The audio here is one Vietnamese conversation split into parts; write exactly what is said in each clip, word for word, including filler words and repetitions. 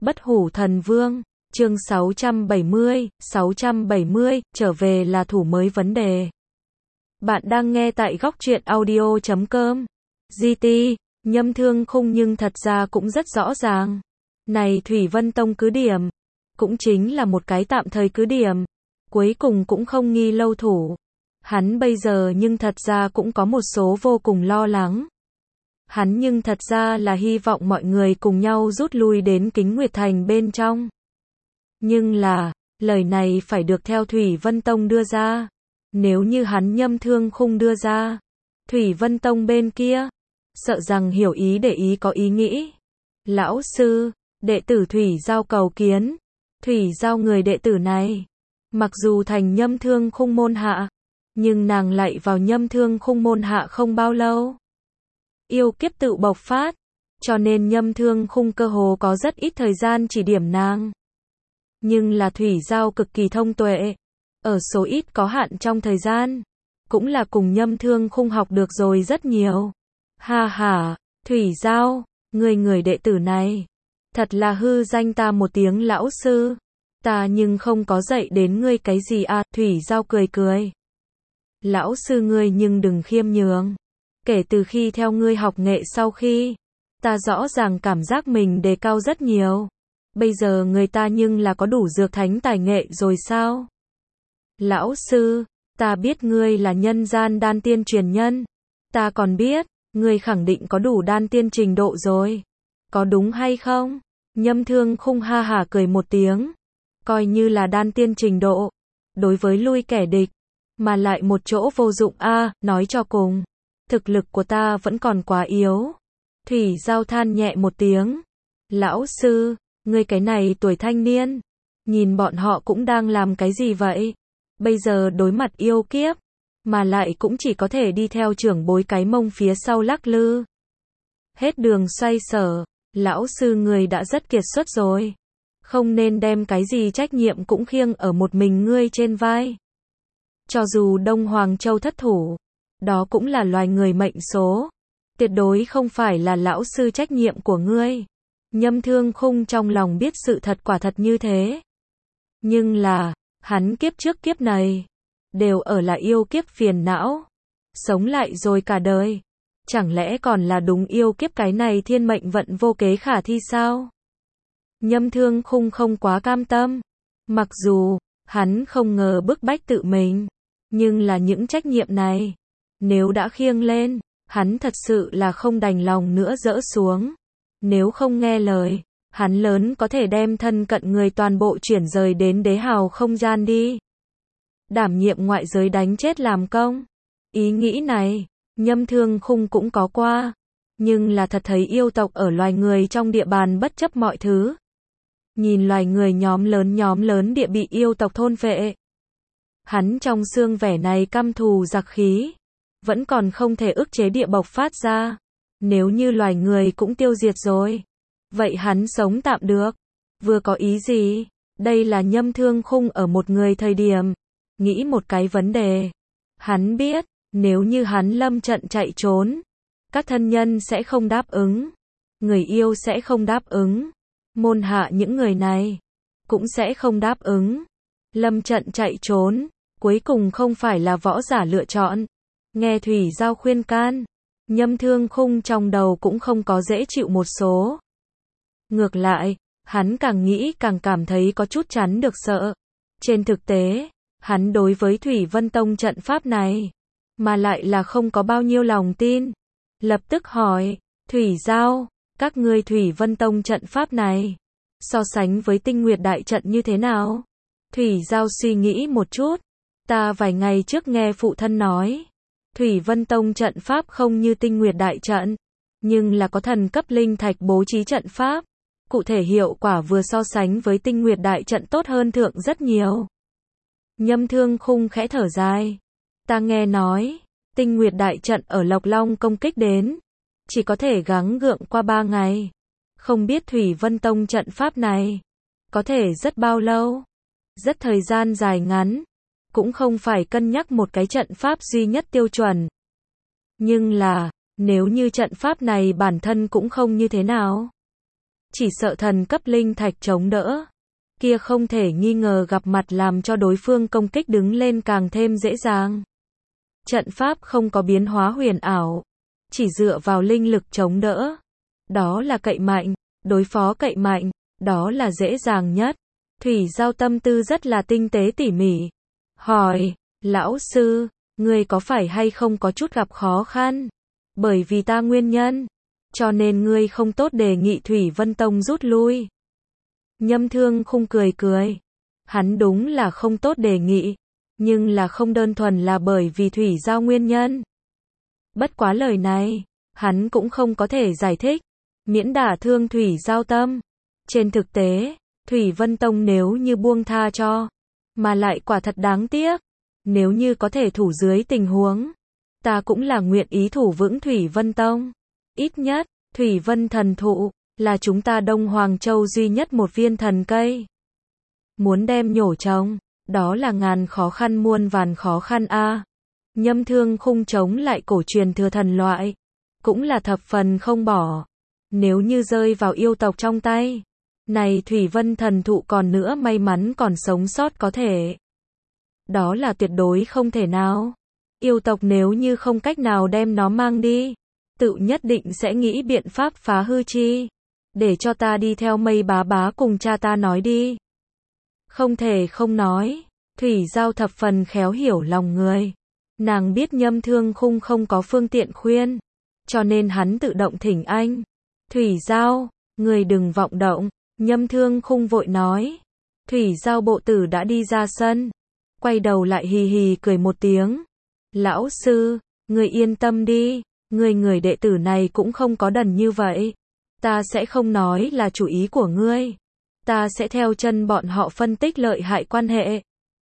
Bất Hủ Thần Vương, chương sáu trăm bảy mươi, sáu trăm bảy mươi, trở về là thủ mới vấn đề. Bạn đang nghe tại góc truyện audio chấm com. giê tê, Nhâm Thương Khung nhưng thật ra cũng rất rõ ràng. Này Thủy Vân Tông cứ điểm, cũng chính là một cái tạm thời cứ điểm, cuối cùng cũng không nghi lâu thủ. Hắn bây giờ nhưng thật ra cũng có một số vô cùng lo lắng. Hắn nhưng thật ra là hy vọng mọi người cùng nhau rút lui đến Kính Nguyệt Thành bên trong. Nhưng là, lời này phải được theo Thủy Vân Tông đưa ra. Nếu như hắn Nhâm Thương Khung đưa ra, Thủy Vân Tông bên kia, sợ rằng hiểu ý để ý có ý nghĩ. Lão sư, đệ tử Thủy Giao cầu kiến. Thủy Giao người đệ tử này, mặc dù thành Nhâm Thương Khung môn hạ, nhưng nàng lại vào Nhâm Thương Khung môn hạ không bao lâu. Yêu kiếp tự bộc phát, cho nên Nhâm Thương Khung cơ hồ có rất ít thời gian chỉ điểm nàng. Nhưng là Thủy Giao cực kỳ thông tuệ, ở số ít có hạn trong thời gian, cũng là cùng Nhâm Thương Khung học được rồi rất nhiều. Ha ha, Thủy Giao, người người đệ tử này, thật là hư danh ta một tiếng lão sư, ta nhưng không có dạy đến ngươi cái gì à, Thủy Giao cười cười. Lão sư ngươi nhưng đừng khiêm nhường. Kể từ khi theo ngươi học nghệ sau khi, ta rõ ràng cảm giác mình đề cao rất nhiều. Bây giờ người ta nhưng là có đủ dược thánh tài nghệ rồi sao? Lão sư, ta biết ngươi là nhân gian đan tiên truyền nhân. Ta còn biết, ngươi khẳng định có đủ đan tiên trình độ rồi. Có đúng hay không? Nhâm Thương Khung ha hả cười một tiếng. Coi như là đan tiên trình độ. Đối với lui kẻ địch, mà lại một chỗ vô dụng a à, nói cho cùng. Thực lực của ta vẫn còn quá yếu. Thủy Giao than nhẹ một tiếng. Lão sư, ngươi cái này tuổi thanh niên, nhìn bọn họ cũng đang làm cái gì vậy? Bây giờ đối mặt yêu kiếp, mà lại cũng chỉ có thể đi theo trưởng bối cái mông phía sau lắc lư. Hết đường xoay sở, lão sư người đã rất kiệt xuất rồi. Không nên đem cái gì trách nhiệm cũng khiêng ở một mình ngươi trên vai. Cho dù Đông Hoàng Châu thất thủ, đó cũng là loài người mệnh số. Tuyệt đối không phải là lão sư trách nhiệm của ngươi. Nhâm Thương Khung trong lòng biết sự thật quả thật như thế. Nhưng là, hắn kiếp trước kiếp này, đều ở là yêu kiếp phiền não. Sống lại rồi cả đời. Chẳng lẽ còn là đúng yêu kiếp cái này thiên mệnh vận vô kế khả thi sao? Nhâm Thương Khung không quá cam tâm. Mặc dù, hắn không ngờ bức bách tự mình. Nhưng là những trách nhiệm này, nếu đã khiêng lên, hắn thật sự là không đành lòng nữa dỡ xuống. Nếu không nghe lời, hắn lớn có thể đem thân cận người toàn bộ chuyển rời đến đế hào không gian đi. Đảm nhiệm ngoại giới đánh chết làm công. Ý nghĩ này, Nhâm Thương Khung cũng có qua. Nhưng là thật thấy yêu tộc ở loài người trong địa bàn bất chấp mọi thứ. Nhìn loài người nhóm lớn nhóm lớn địa bị yêu tộc thôn phệ. Hắn trong xương vẻ này căm thù giặc khí. Vẫn còn không thể ức chế địa bộc phát ra. Nếu như loài người cũng tiêu diệt rồi, vậy hắn sống tạm được. Vừa có ý gì? Đây là Nhâm Thương Khung ở một người thời điểm. Nghĩ một cái vấn đề. Hắn biết, nếu như hắn lâm trận chạy trốn, các thân nhân sẽ không đáp ứng. Người yêu sẽ không đáp ứng. Môn hạ những người này, cũng sẽ không đáp ứng. Lâm trận chạy trốn, cuối cùng không phải là võ giả lựa chọn. Nghe Thủy Giao khuyên can, Nhâm Thương Khung trong đầu cũng không có dễ chịu một số. Ngược lại, hắn càng nghĩ càng cảm thấy có chút chắn được sợ. Trên thực tế, hắn đối với Thủy Vân Tông trận pháp này, mà lại là không có bao nhiêu lòng tin. Lập tức hỏi, Thủy Giao, các ngươi Thủy Vân Tông trận pháp này, so sánh với Tinh Nguyệt Đại trận như thế nào? Thủy Giao suy nghĩ một chút, ta vài ngày trước nghe phụ thân nói. Thủy Vân Tông trận pháp không như Tinh Nguyệt Đại trận, nhưng là có thần cấp linh thạch bố trí trận pháp. Cụ thể hiệu quả vừa so sánh với Tinh Nguyệt Đại trận tốt hơn thượng rất nhiều. Nhâm Thương Khung khẽ thở dài. Ta nghe nói, Tinh Nguyệt Đại trận ở Lộc Long công kích đến, chỉ có thể gắng gượng qua ba ngày. Không biết Thủy Vân Tông trận pháp này, có thể rất bao lâu? Rất thời gian dài ngắn. Cũng không phải cân nhắc một cái trận pháp duy nhất tiêu chuẩn. Nhưng là, nếu như trận pháp này bản thân cũng không như thế nào, chỉ sợ thần cấp linh thạch chống đỡ. Kia không thể nghi ngờ gặp mặt làm cho đối phương công kích đứng lên càng thêm dễ dàng. Trận pháp không có biến hóa huyền ảo, chỉ dựa vào linh lực chống đỡ. Đó là cậy mạnh, đối phó cậy mạnh, đó là dễ dàng nhất. Thủy Giao tâm tư rất là tinh tế tỉ mỉ. Hỏi, lão sư, ngươi có phải hay không có chút gặp khó khăn? Bởi vì ta nguyên nhân, cho nên ngươi không tốt đề nghị Thủy Vân Tông rút lui. Nhâm Thương Khung cười cười. Hắn đúng là không tốt đề nghị, nhưng là không đơn thuần là bởi vì Thủy Giao nguyên nhân. Bất quá lời này, hắn cũng không có thể giải thích, miễn đả thương Thủy Giao tâm. Trên thực tế, Thủy Vân Tông nếu như buông tha cho, mà lại quả thật đáng tiếc, nếu như có thể thủ dưới tình huống, ta cũng là nguyện ý thủ vững Thủy Vân Tông. Ít nhất, Thủy Vân thần thụ, là chúng ta Đông Hoàng Châu duy nhất một viên thần cây. Muốn đem nhổ trồng, đó là ngàn khó khăn muôn vàn khó khăn a. À. Nhâm Thương Khung chống lại cổ truyền thừa thần loại, cũng là thập phần không bỏ. Nếu như rơi vào yêu tộc trong tay, này Thủy Vân thần thụ còn nữa may mắn còn sống sót có thể. Đó là tuyệt đối không thể nào. Yêu tộc nếu như không cách nào đem nó mang đi, tự nhất định sẽ nghĩ biện pháp phá hư chi. Để cho ta đi theo Mây bá bá cùng cha ta nói đi. Không thể không nói, Thủy Giao thập phần khéo hiểu lòng người. Nàng biết Nhâm Thương Khung không có phương tiện khuyên, cho nên hắn tự động thỉnh anh. Thủy Giao, người đừng vọng động. Nhâm Thương Khung vội nói. Thủy Giao bộ tử đã đi ra sân, quay đầu lại hì hì cười một tiếng. Lão sư, người yên tâm đi, người người đệ tử này cũng không có đần như vậy. Ta sẽ không nói là chủ ý của ngươi. Ta sẽ theo chân bọn họ phân tích lợi hại quan hệ.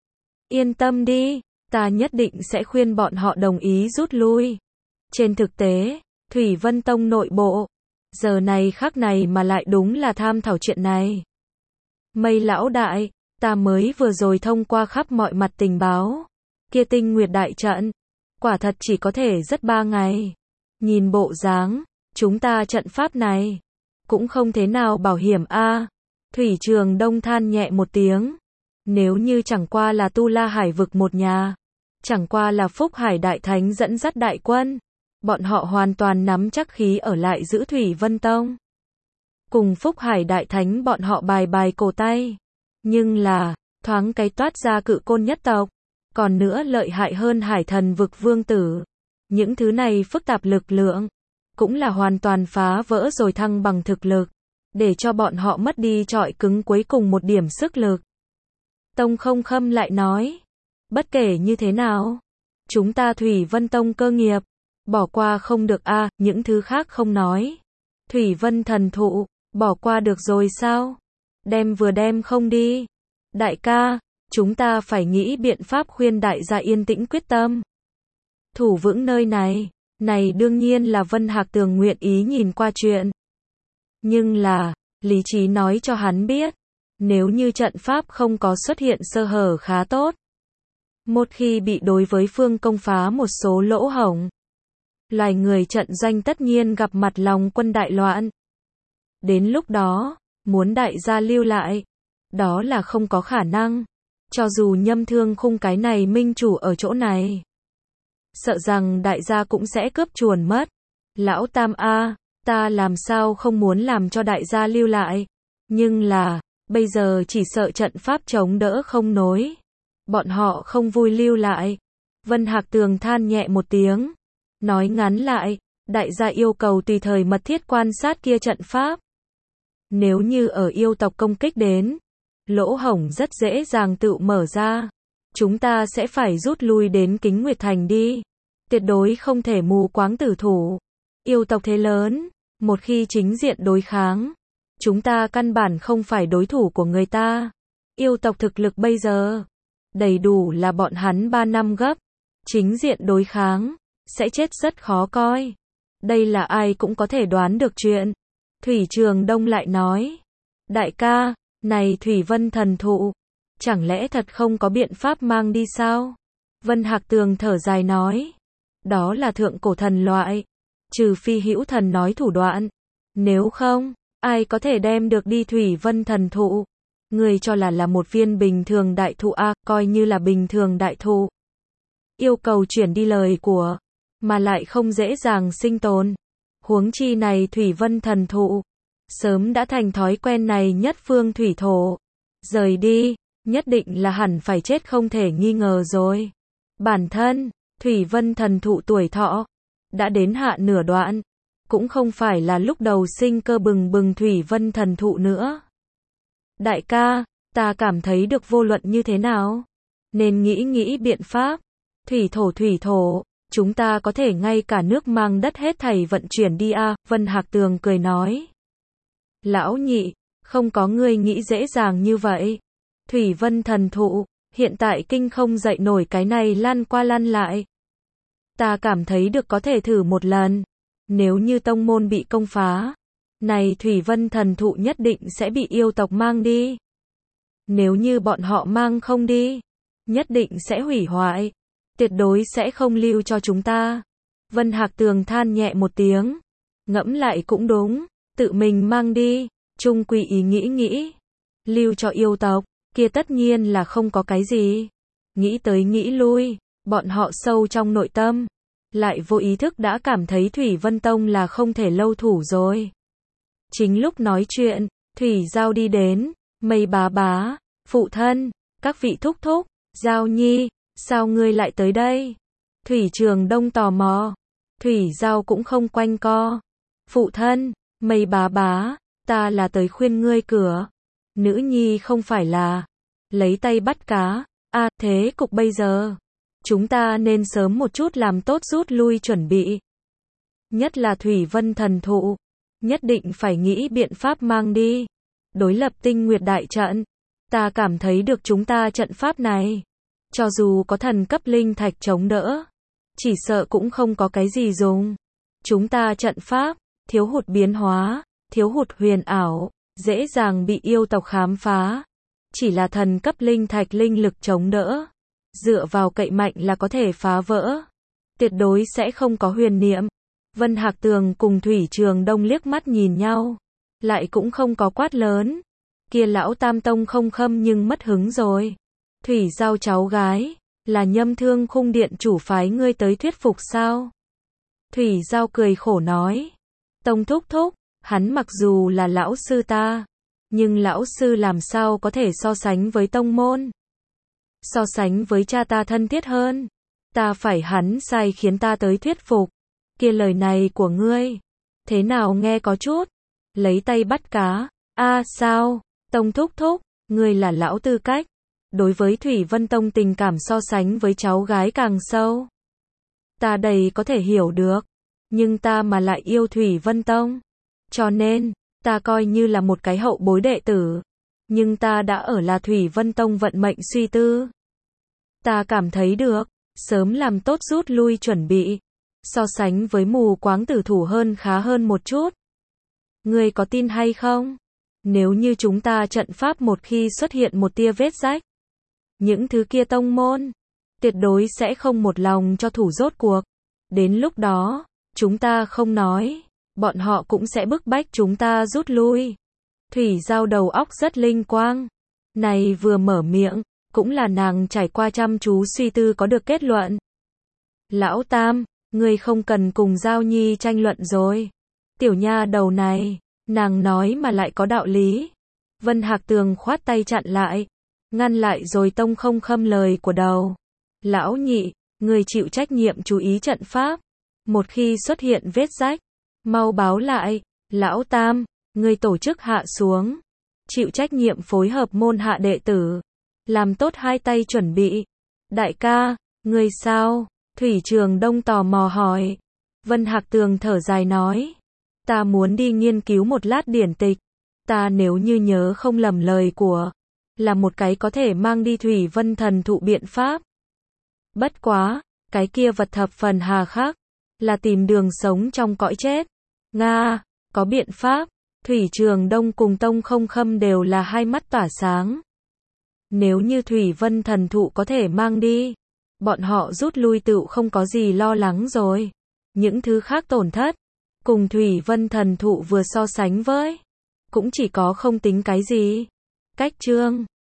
Yên tâm đi, ta nhất định sẽ khuyên bọn họ đồng ý rút lui. Trên thực tế, Thủy Vân Tông nội bộ, giờ này khắc này mà lại đúng là tham thảo chuyện này. Mây lão đại, ta mới vừa rồi thông qua khắp mọi mặt tình báo. Kia Tinh Nguyệt đại trận, quả thật chỉ có thể rất ba ngày. Nhìn bộ dáng, chúng ta trận pháp này cũng không thế nào bảo hiểm a. À. Thủy Trường Đông than nhẹ một tiếng. Nếu như chẳng qua là Tu La Hải vực một nhà, chẳng qua là Phúc Hải Đại Thánh dẫn dắt đại quân, bọn họ hoàn toàn nắm chắc khí ở lại giữ Thủy Vân Tông. Cùng Phúc Hải Đại Thánh bọn họ bài bài cổ tay. Nhưng là, thoáng cái toát ra Cự Côn nhất tộc, còn nữa lợi hại hơn Hải Thần vực vương tử. Những thứ này phức tạp lực lượng, cũng là hoàn toàn phá vỡ rồi thăng bằng thực lực, để cho bọn họ mất đi trọi cứng cuối cùng một điểm sức lực. Tông Không Khâm lại nói, bất kể như thế nào, chúng ta Thủy Vân Tông cơ nghiệp, bỏ qua không được a. À, những thứ khác không nói. Thủy Vân thần thụ, bỏ qua được rồi sao? Đem vừa đem không đi. Đại ca, chúng ta phải nghĩ biện pháp khuyên đại gia yên tĩnh quyết tâm. Thủ vững nơi này, này đương nhiên là Vân Hạc Tường nguyện ý nhìn qua chuyện. Nhưng là, lý trí nói cho hắn biết, nếu như trận pháp không có xuất hiện sơ hở khá tốt. Một khi bị đối với phương công phá một số lỗ hổng, loài người trận doanh tất nhiên gặp mặt lòng quân đại loạn. Đến lúc đó, muốn đại gia lưu lại, đó là không có khả năng. Cho dù Nhâm Thương Khung cái này minh chủ ở chỗ này, sợ rằng đại gia cũng sẽ cướp chuồn mất. Lão Tam a, ta làm sao không muốn làm cho đại gia lưu lại. Nhưng là, bây giờ chỉ sợ trận pháp chống đỡ không nối. Bọn họ không vui lưu lại. Vân Hạc Tường than nhẹ một tiếng. Nói ngắn lại, đại gia yêu cầu tùy thời mật thiết quan sát kia trận pháp. Nếu như ở yêu tộc công kích đến, lỗ hổng rất dễ dàng tự mở ra. Chúng ta sẽ phải rút lui đến Kính Nguyệt Thành đi. Tuyệt đối không thể mù quáng tử thủ. Yêu tộc thế lớn, một khi chính diện đối kháng, chúng ta căn bản không phải đối thủ của người ta. Yêu tộc thực lực bây giờ, đầy đủ là bọn hắn ba năm gấp. Chính diện đối kháng, sẽ chết rất khó coi. Đây là ai cũng có thể đoán được chuyện. Thủy Trường Đông lại nói, đại ca, này Thủy Vân thần thụ, chẳng lẽ thật không có biện pháp mang đi sao? Vân Hạc Tường thở dài nói, đó là thượng cổ thần loại, trừ phi hữu thần nói thủ đoạn, nếu không, Ai có thể đem được đi thủy vân thần thụ? Ngươi cho là là một viên bình thường đại thụ a, à, coi như là bình thường đại thụ. Yêu cầu chuyển đi lời của, mà lại không dễ dàng sinh tồn. Huống chi này thủy vân thần thụ, sớm đã thành thói quen này nhất phương thủy thổ. Rời đi, nhất định là hẳn phải chết không thể nghi ngờ rồi. Bản thân, thủy vân thần thụ tuổi thọ, đã đến hạ nửa đoạn, cũng không phải là lúc đầu sinh cơ bừng bừng thủy vân thần thụ nữa. Đại ca, ta cảm thấy được vô luận như thế nào? Nên nghĩ nghĩ biện pháp. Thủy thổ thủy thổ, chúng ta có thể ngay cả nước mang đất hết thảy vận chuyển đi a, à, Vân Hạc Tường cười nói. Lão nhị, không có ngươi nghĩ dễ dàng như vậy. Thủy vân thần thụ, hiện tại kinh không dậy nổi cái này lăn qua lăn lại. Ta cảm thấy được có thể thử một lần. Nếu như tông môn bị công phá, này thủy vân thần thụ nhất định sẽ bị yêu tộc mang đi. Nếu như bọn họ mang không đi, nhất định sẽ hủy hoại. Tuyệt đối sẽ không lưu cho chúng ta. Vân Hạc Tường than nhẹ một tiếng. Ngẫm lại cũng đúng. Tự mình mang đi. Trung quy ý nghĩ nghĩ. Lưu cho yêu tộc. Kia tất nhiên là không có cái gì. Nghĩ tới nghĩ lui. Bọn họ sâu trong nội tâm. Lại vô ý thức đã cảm thấy Thủy Vân Tông là không thể lâu thủ rồi. Chính lúc nói chuyện. Thủy Giao đi đến. Mây bá bá. Phụ thân. Các vị thúc thúc. Giao nhi. Sao ngươi lại tới đây? Thủy Trường Đông tò mò. Thủy Giao cũng không quanh co. Phụ thân, Mây bá bá, ta là tới khuyên ngươi cửa. Nữ nhi không phải là lấy tay bắt cá. A, à, thế cục bây giờ, chúng ta nên sớm một chút làm tốt rút lui chuẩn bị. Nhất là Thủy Vân thần thụ, nhất định phải nghĩ biện pháp mang đi. Đối lập Tinh Nguyệt đại trận, ta cảm thấy được chúng ta trận pháp này, cho dù có thần cấp linh thạch chống đỡ, chỉ sợ cũng không có cái gì dùng. Chúng ta trận pháp, thiếu hụt biến hóa, thiếu hụt huyền ảo, dễ dàng bị yêu tộc khám phá. Chỉ là thần cấp linh thạch linh lực chống đỡ, dựa vào cậy mạnh là có thể phá vỡ. Tuyệt đối sẽ không có huyền niệm. Vân Hạc Tường cùng Thủy Trường Đông liếc mắt nhìn nhau, lại cũng không có quát lớn. Kia lão Tam Tông không khâm nhưng mất hứng rồi. Thủy Giao cháu gái, là Nhâm Thương Khung Điện chủ phái ngươi tới thuyết phục sao? Thủy Giao cười khổ nói. Tông thúc thúc, hắn mặc dù là lão sư ta, nhưng lão sư làm sao có thể so sánh với tông môn? So sánh với cha ta thân thiết hơn. Ta phải hắn sai khiến ta tới thuyết phục. Kia lời này của ngươi, thế nào nghe có chút lấy tay bắt cá. A à, sao? Tông thúc thúc, ngươi là lão tư cách. Đối với Thủy Vân Tông tình cảm so sánh với cháu gái càng sâu. Ta đầy có thể hiểu được. Nhưng ta mà lại yêu Thủy Vân Tông. Cho nên, ta coi như là một cái hậu bối đệ tử. Nhưng ta đã ở là Thủy Vân Tông vận mệnh suy tư. Ta cảm thấy được, sớm làm tốt rút lui chuẩn bị. So sánh với mù quáng tử thủ hơn khá hơn một chút. Ngươi có tin hay không? Nếu như chúng ta trận pháp một khi xuất hiện một tia vết rách, những thứ kia tông môn, tuyệt đối sẽ không một lòng cho thủ rốt cuộc. Đến lúc đó, chúng ta không nói, bọn họ cũng sẽ bức bách chúng ta rút lui. Thủy Giao đầu óc rất linh quang. Này vừa mở miệng, cũng là nàng trải qua chăm chú suy tư có được kết luận. Lão Tam, ngươi không cần cùng Giao Nhi tranh luận rồi. Tiểu nha đầu này, nàng nói mà lại có đạo lý. Vân Hạc Tường khoát tay chặn lại, ngăn lại rồi tông không khâm lời của đầu. Lão nhị, người chịu trách nhiệm chú ý trận pháp. Một khi xuất hiện vết rách, mau báo lại. Lão Tam, người tổ chức hạ xuống. Chịu trách nhiệm phối hợp môn hạ đệ tử. Làm tốt hai tay chuẩn bị. Đại ca, người sao? Thủy Trường Đông tò mò hỏi. Vân Hạc Tường thở dài nói. Ta muốn đi nghiên cứu một lát điển tịch. Ta nếu như nhớ không lầm lời của, là một cái có thể mang đi Thủy Vân thần thụ biện pháp. Bất quá, cái kia vật thập phần hà khắc, là tìm đường sống trong cõi chết. Nga, có biện pháp. Thủy Trường Đông cùng tông không khâm đều là hai mắt tỏa sáng. Nếu như Thủy Vân thần thụ có thể mang đi, bọn họ rút lui tựu không có gì lo lắng rồi. Những thứ khác tổn thất, cùng Thủy Vân thần thụ vừa so sánh với, cũng chỉ có không tính cái gì. Cách chương